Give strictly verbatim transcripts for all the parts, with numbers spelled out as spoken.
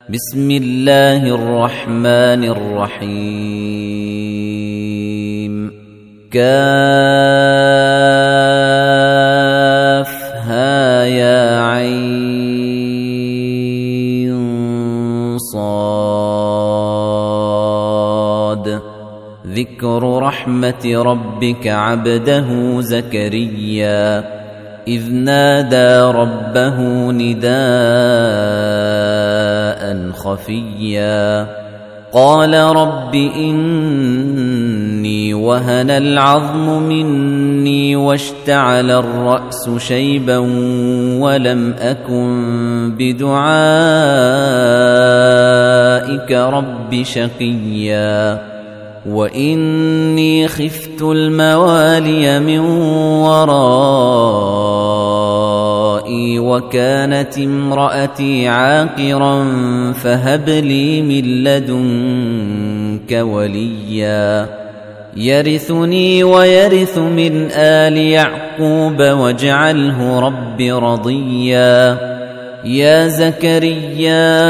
بسم الله الرحمن الرحيم كافها يا عين صاد ذكر رحمة ربك عبده زكريا إذ نادى ربه نداء خفيا قال رب إني وهن العظم مني واشتعل الرأس شيبا ولم أكن بدعائك رب شقيا وإني خفت الموالي من ورائي وكانت امرأتي عاقرا فهب لي من لدنك وليا يرثني ويرث من آل يعقوب واجعله رب رضيا يا زكريا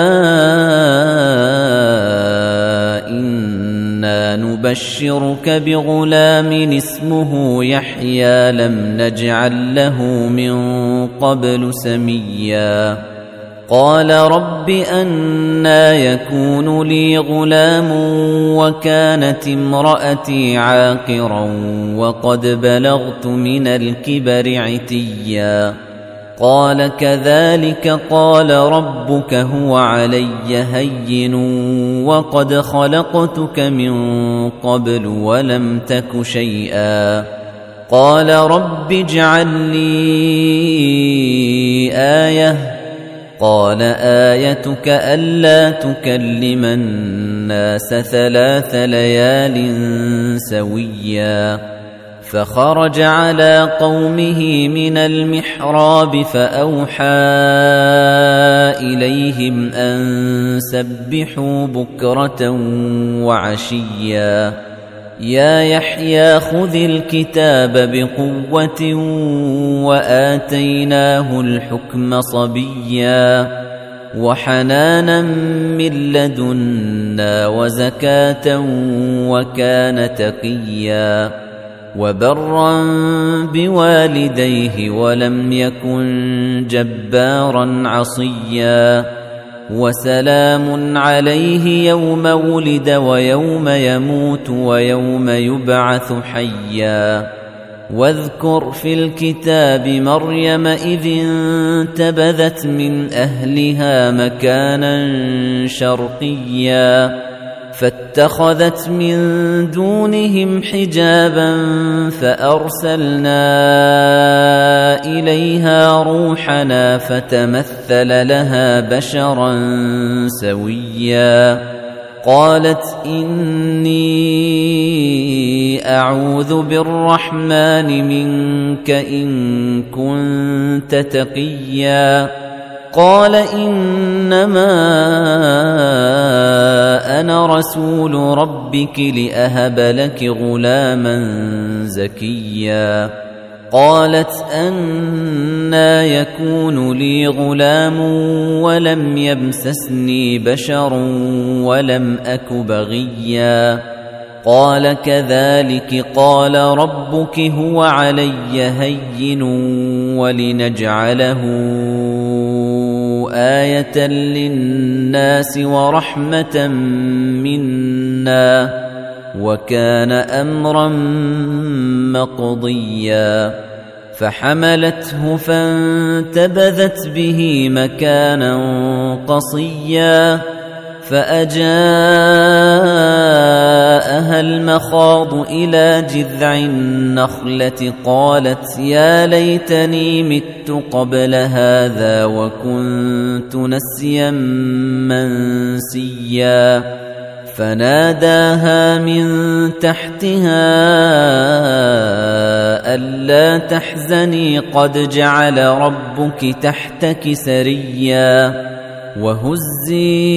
إنا نبشرك بغلام اسمه يحيى لم نجعل له من قبل سميا قال رب أنى يكون لي غلام وكانت امرأتي عاقرا وقد بلغت من الكبر عتيا قال كذلك قال ربك هو علي هين وقد خلقتك من قبل ولم تك شيئا قال رب اجعل لي آية قال آيتك ألا تكلم الناس ثلاث ليال سويا فخرج على قومه من المحراب فأوحى إليهم أن سبحوا بكرة وعشيا يا يحيى خذ الكتاب بقوة وآتيناه الحكم صبيا وحنانا من لدنا وزكاة وكان تقيا وبرا بوالديه ولم يكن جبارا عصيا وسلام عليه يوم ولد ويوم يموت ويوم يبعث حيا واذكر في الكتاب مريم إذ انتبذت من أهلها مكانا شرقيا فاتخذت من دونهم حجابا فأرسلنا إليها روحنا فتمثل لها بشرا سويا قالت إني أعوذ بالرحمن منك إن كنت تقيا قال إنما أنا رسول ربك لأهب لك غلاما زكيا قالت أنى يكون لي غلام ولم يمسسني بشر ولم أك بغيا قال كذلك قال ربك هو علي هين ولنجعله آية للناس ورحمة منا وكان أمرا مقضيا فحملته فانتبذت به مكانا قصيا فأجاءها المخاض إلى جذع النخلة قالت يا ليتني مت قبل هذا وكنت نسيا منسيا فناداها من تحتها ألا تحزني قد جعل ربك تحتك سريا وهزي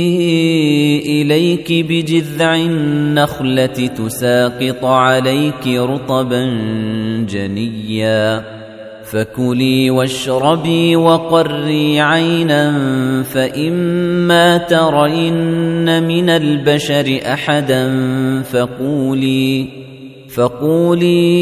إليك بجذع النخلة تساقط عليك رطبا جنيا فكلي واشربي وقري عينا فإما ترين من البشر أحدا فقولي فقولي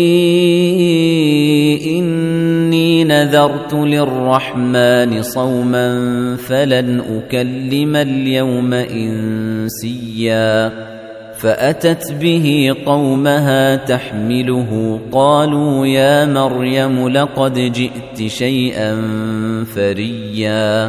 إني نذرت للرحمن صوما فلن أكلم اليوم إنسيا فأتت به قومها تحمله قالوا يا مريم لقد جئت شيئا فريا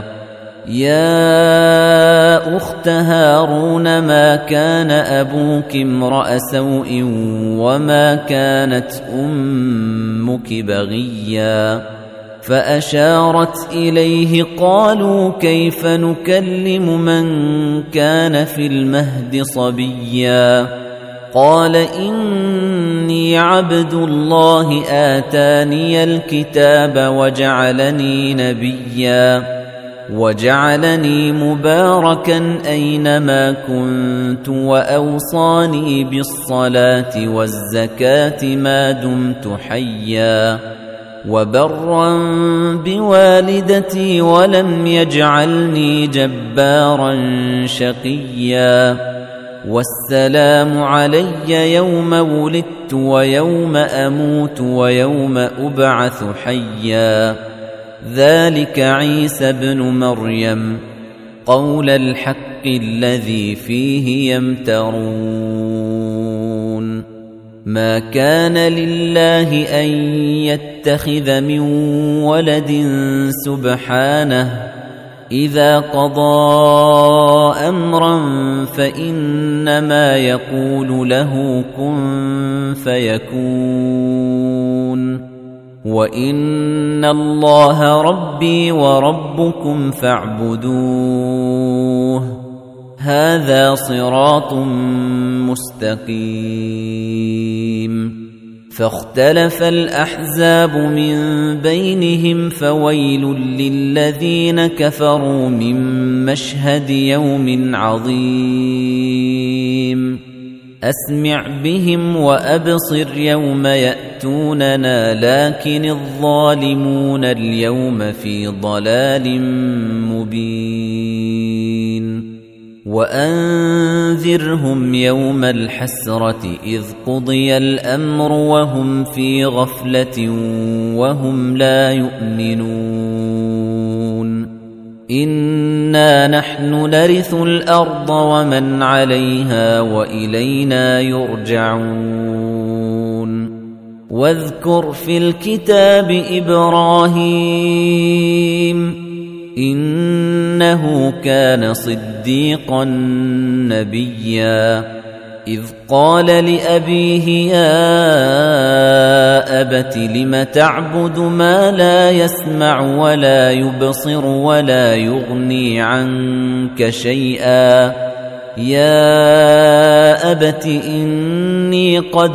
يا أخت هارون ما كان أبوك امرأ سوء وما كانت أمك بغيا فأشارت إليه قالوا كيف نكلم من كان في المهد صبيا قال إني عبد الله آتاني الكتاب وجعلني نبيا وجعلني مباركا أينما كنت وأوصاني بالصلاة والزكاة ما دمت حيا وبرا بوالدتي ولم يجعلني جبارا شقيا والسلام علي يوم ولدت ويوم أموت ويوم أبعث حيا ذلك عيسى ابن مريم قول الحق الذي فيه يمترون ما كان لله أن يتخذ من ولد سبحانه إذا قضى أمرا فإنما يقول له كن فيكون وَإِنَّ اللَّهَ رَبِّي وَرَبُّكُمْ فَاعْبُدُوهُ هَذَا صِرَاطٌ مُسْتَقِيمٌ فاختلف الأحزاب من بينهم فويل للذين كفروا من مشهد يوم عظيم أسمع بهم وأبصر يوم يأتوننا لكن الظالمون اليوم في ضلال مبين وأنذرهم يوم الحسرة إذ قضي الأمر وهم في غفلة وهم لا يؤمنون إنا نحن نرث الأرض ومن عليها وإلينا يرجعون واذكر في الكتاب إبراهيم إنه كان صديقا نبيا إذ قال لأبيه يا أبت لم تعبد ما لا يسمع ولا يبصر ولا يغني عنك شيئا يا أبت إني قد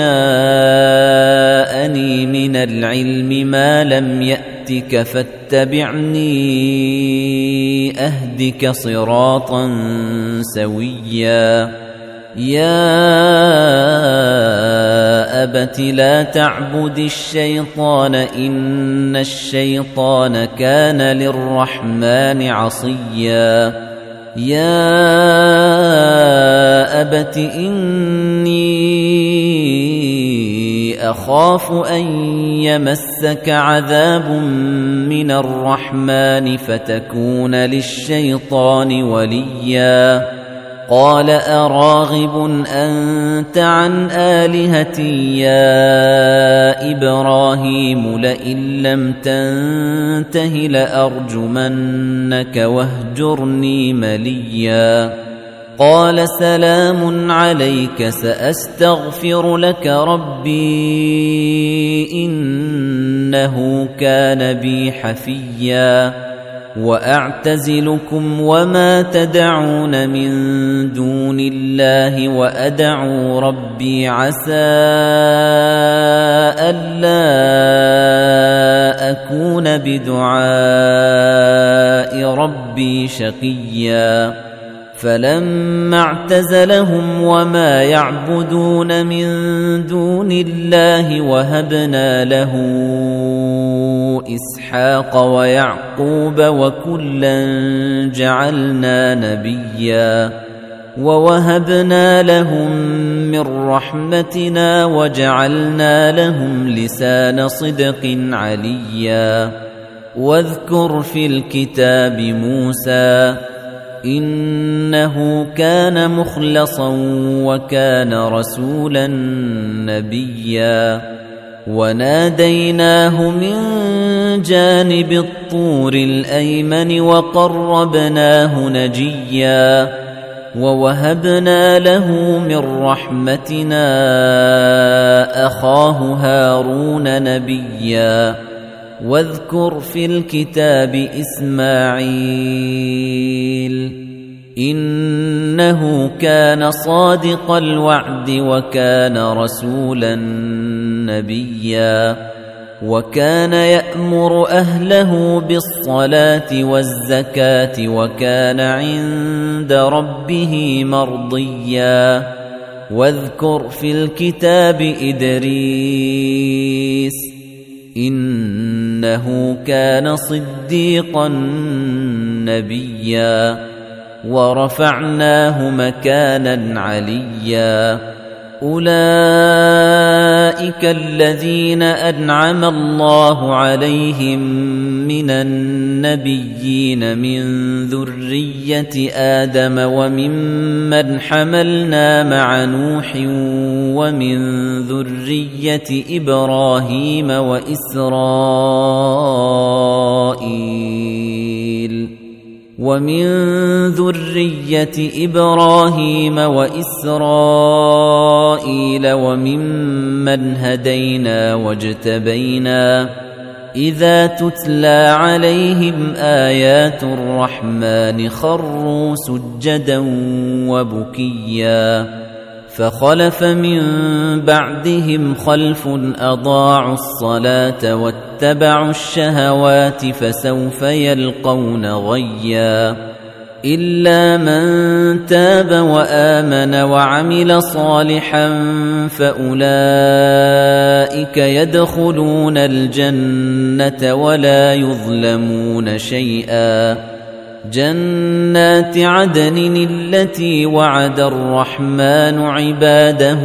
جاءني من العلم ما لم يأتك فاتبعني أهدك صراطا سويا يا أبت لا تعبد الشيطان إن الشيطان كان للرحمن عصيا يا أبت إني أخاف أن يمسك عذاب من الرحمن فتكون للشيطان وليا قال أراغب أنت عن آلهتي يا إبراهيم لئن لم تنته لأرجمنك واهجرني مليا قال سلام عليك سأستغفر لك ربي إنه كان بي حفيا وأعتزلكم وما تدعون من دون الله وأدعو ربي عسى ألا أكون بدعاء ربي شقيا فلما اعتزلهم وما يعبدون من دون الله وهبنا له إسحاق ويعقوب وكلا جعلنا نبيا ووهبنا لهم من رحمتنا وجعلنا لهم لسان صدق عليا واذكر في الكتاب موسى إنه كان مخلصا وكان رسولا نبيا وناديناه من جانب الطور الأيمن وقربناه نجيا ووهبنا له من رحمتنا أخاه هارون نبيا واذكر في الكتاب إسماعيل إنه كان صادق الوعد وكان رسولا نبيا وكان يأمر أهله بالصلاة والزكاة وكان عند ربه مرضيا واذكر في الكتاب إدريس إنه كان صديقا نبيا ورفعناه مكانا عليا أولئك الذين أنعم الله عليهم من النبيين من ذرية آدم وممن حملنا مع نوح ومن ذرية إبراهيم وإسرائيل ومن ذرية إبراهيم وإسرائيل وممن هدينا واجتبينا إذا تتلى عليهم آيات الرحمن خروا سجدا وبكيا فخلف من بعدهم خلف أضاعوا الصلاة واتبعوا الشهوات فسوف يلقون غيا إلا من تاب وآمن وعمل صالحا فأولئك يدخلون الجنة ولا يظلمون شيئا جنات عدن التي وعد الرحمن عباده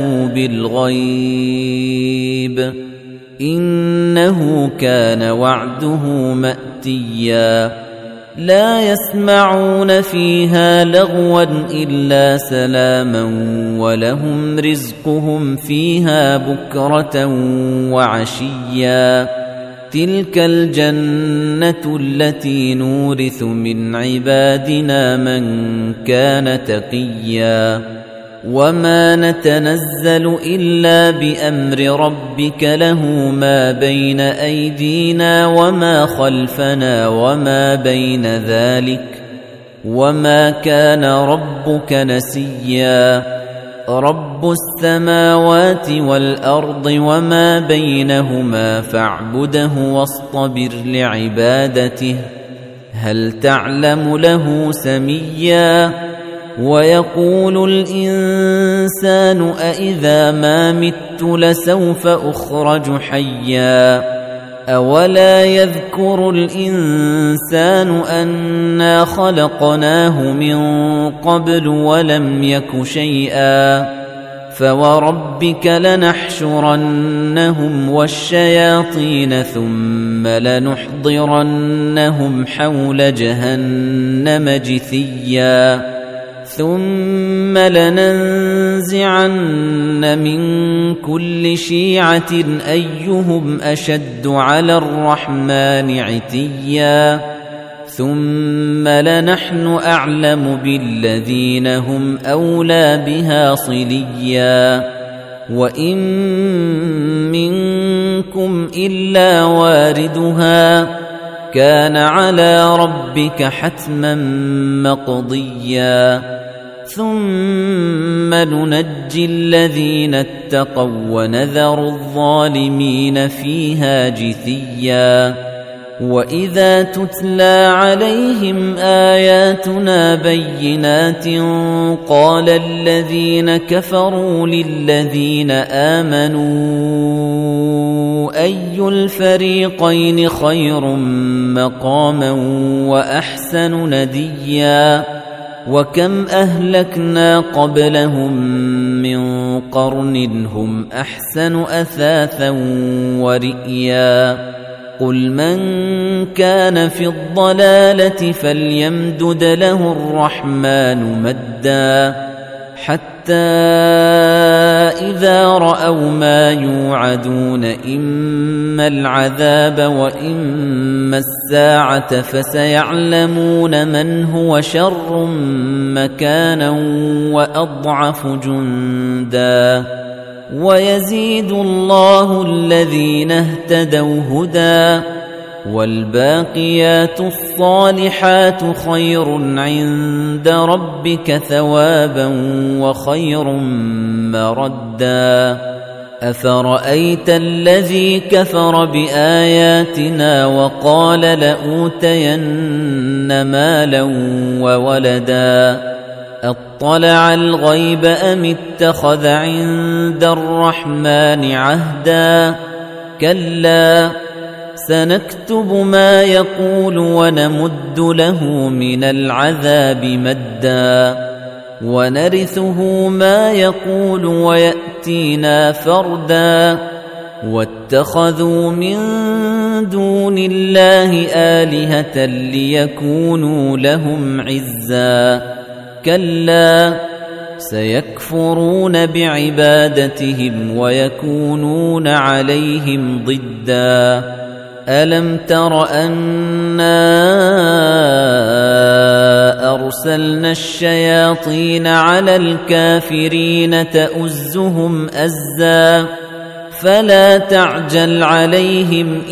بالغيب إنه كان وعده مأتيا لا يسمعون فيها لغوا إلا سلاما ولهم رزقهم فيها بكرة وعشيا تلك الجنة التي نورث من عبادنا من كان تقيا وما نتنزل إلا بأمر ربك له ما بين أيدينا وما خلفنا وما بين ذلك وما كان ربك نسيا رب السماوات والأرض وما بينهما فاعبده واصطبر لعبادته هل تعلم له سميا ويقول الإنسان أإذا ما مت لسوف أخرج حيا أولا يذكر الإنسان أنا خلقناه من قبل ولم يك شيئا فوربك لنحشرنهم والشياطين ثم لنحضرنهم حول جهنم جثيا ثم لننزعن من كل شيعة أيهم أشد على الرحمن عتيا ثم لنحن أعلم بالذين هم أولى بها صليا وإن منكم إلا واردها كان على ربك حتما مقضيا ثم ننجي الذين اتقوا ونذر الظالمين فيها جثيا وإذا تتلى عليهم آياتنا بينات قال الذين كفروا للذين آمنوا أي الفريقين خير مقاما وأحسن نديا وكم أهلكنا قبلهم من قرن هم أحسن أثاثا ورئيا قل من كان في الضلالة فليمدد له الرحمن مدا حتى إذا رأوا ما يوعدون إما العذاب وإما الساعة فسيعلمون من هو شر مكانا وأضعف جندا ويزيد الله الذين اهتدوا هدى والباقيات الصالحات خير عند ربك ثوابا وخير مردا أفرأيت الذي كفر بآياتنا وقال لأوتين مالا وولدا أطلع الغيب أم اتخذ عند الرحمن عهدا كلا سنكتب ما يقول ونمد له من العذاب مدا ونرثه ما يقول ويأتينا فردا واتخذوا من دون الله آلهة ليكونوا لهم عزا كلا سيكفرون بعبادتهم ويكونون عليهم ضدا ألم تر أنا أرسلنا الشياطين على الكافرين تؤزهم أزا فلا تعجل عليهم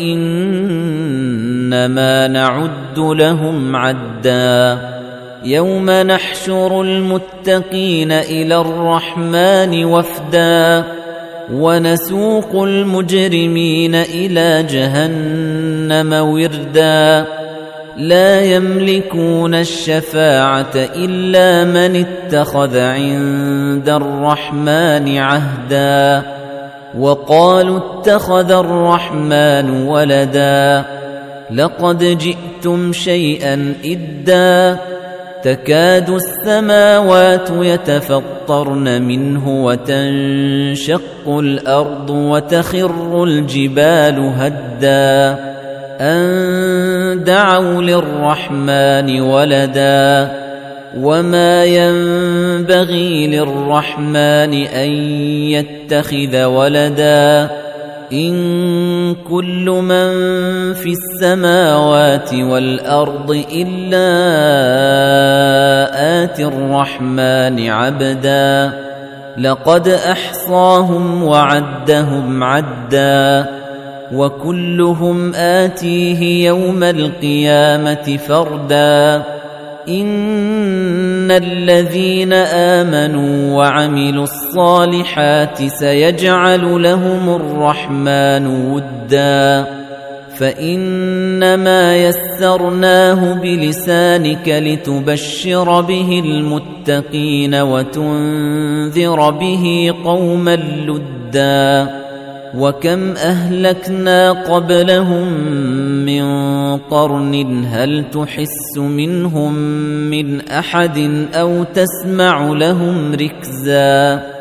إنما نعد لهم عدا يوم نحشر المتقين إلى الرحمن وفدا ونسوق المجرمين إلى جهنم وردا لا يملكون الشفاعة إلا من اتخذ عند الرحمن عهدا وقالوا اتخذ الرحمن ولدا لقد جئتم شيئا إدا تكاد السماوات يتفطرن منه وتنشق الأرض وتخر الجبال هدا أن دعوا للرحمن ولدا وما ينبغي للرحمن أن يتخذ ولدا إن كل من في السماوات والأرض إلا آتي الرحمن عبدا لقد أحصاهم وعدهم عدا وكلهم آتيه يوم القيامة فردا إن الذين آمنوا وعملوا الصالحات سيجعل لهم الرحمن ودا فإنما يسرناه بلسانك لتبشر به المتقين وتنذر به قوما لدا وكم أهلكنا قبلهم من قرن هل تحس منهم من أحد أو تسمع لهم ركزا